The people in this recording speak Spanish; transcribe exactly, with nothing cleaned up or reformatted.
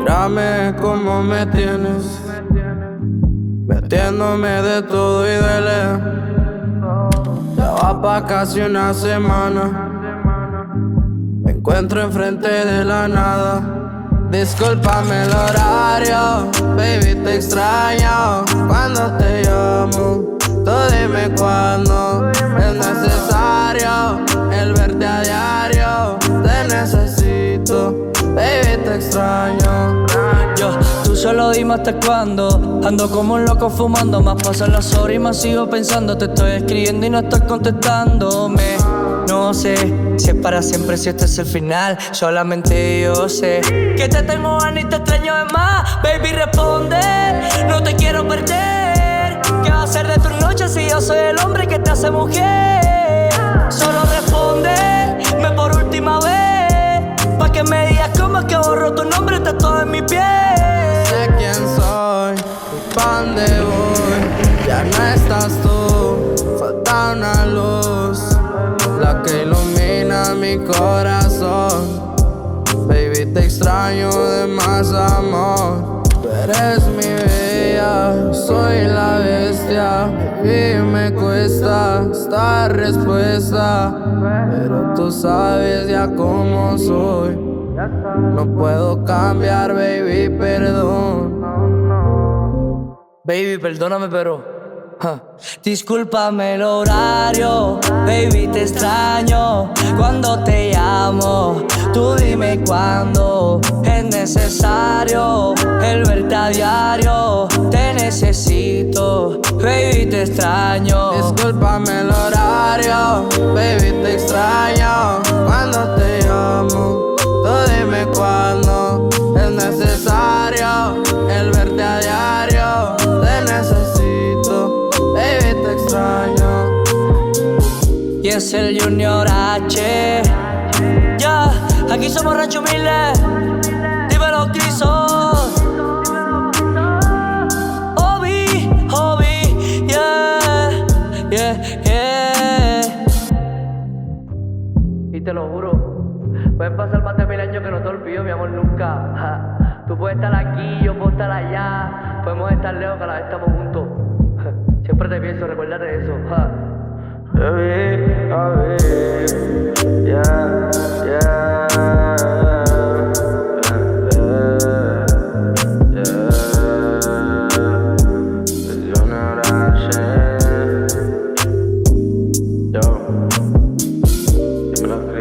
Mírame cómo me tienes, metiéndome de todo y de lejos. Ya va pa' casi una semana, me encuentro enfrente de la nada. Discúlpame el horario, baby, te extraño cuando te llamo. Tú dime cuándo es necesario el verte a diario. Te necesito, baby, te extraño. Yo, tú solo dime hasta cuándo. Ando como un loco fumando, más pasan las horas y más sigo pensando. Te estoy escribiendo y no estás contestándome. No sé si es para siempre, si este es el final. Solamente yo sé que te tengo ganas y te extraño de más. Baby, responde, no te quiero perder. ¿Qué va a ser de tus noches si yo soy el hombre que te hace mujer? Solo respóndeme por última vez, pa' que me digas cómo es que borro tu nombre, está todo en mi piel. Sé quién soy y pa' dónde voy. Ya no estás tú, falta una luz, la que ilumina mi corazón. Baby, te extraño de más, amor. Tú eres mi bella, soy la bestia. Y me cuesta esta respuesta, pero tú sabes ya cómo soy. No puedo cambiar, baby, perdón. Baby, perdóname, pero huh. Discúlpame el horario, baby, te extraño cuando te llamo. Tú dime cuándo es necesario el verte a diario. Te necesito, baby, te extraño. Discúlpame el horario, baby, te extraño cuando te llamo. Tú dime cuándo es necesario el verte a diario. Te necesito, baby, te extraño. Y es el Junior H. Ya, aquí somos Rancho Humilde. Dímelo, Criso. Hobby, hobby, yeah, yeah, yeah. Y te lo juro, pueden pasar más de mil años que no te olvido, mi amor, nunca. Ja. Tú puedes estar aquí, yo puedo estar allá. Podemos estar lejos, que a la vez estamos juntos. Ja. Siempre te pienso, recuérdate de eso. Ja. Baby, a ver, yeah, yeah, yeah, yeah. El Junior H. Yo, dímelo.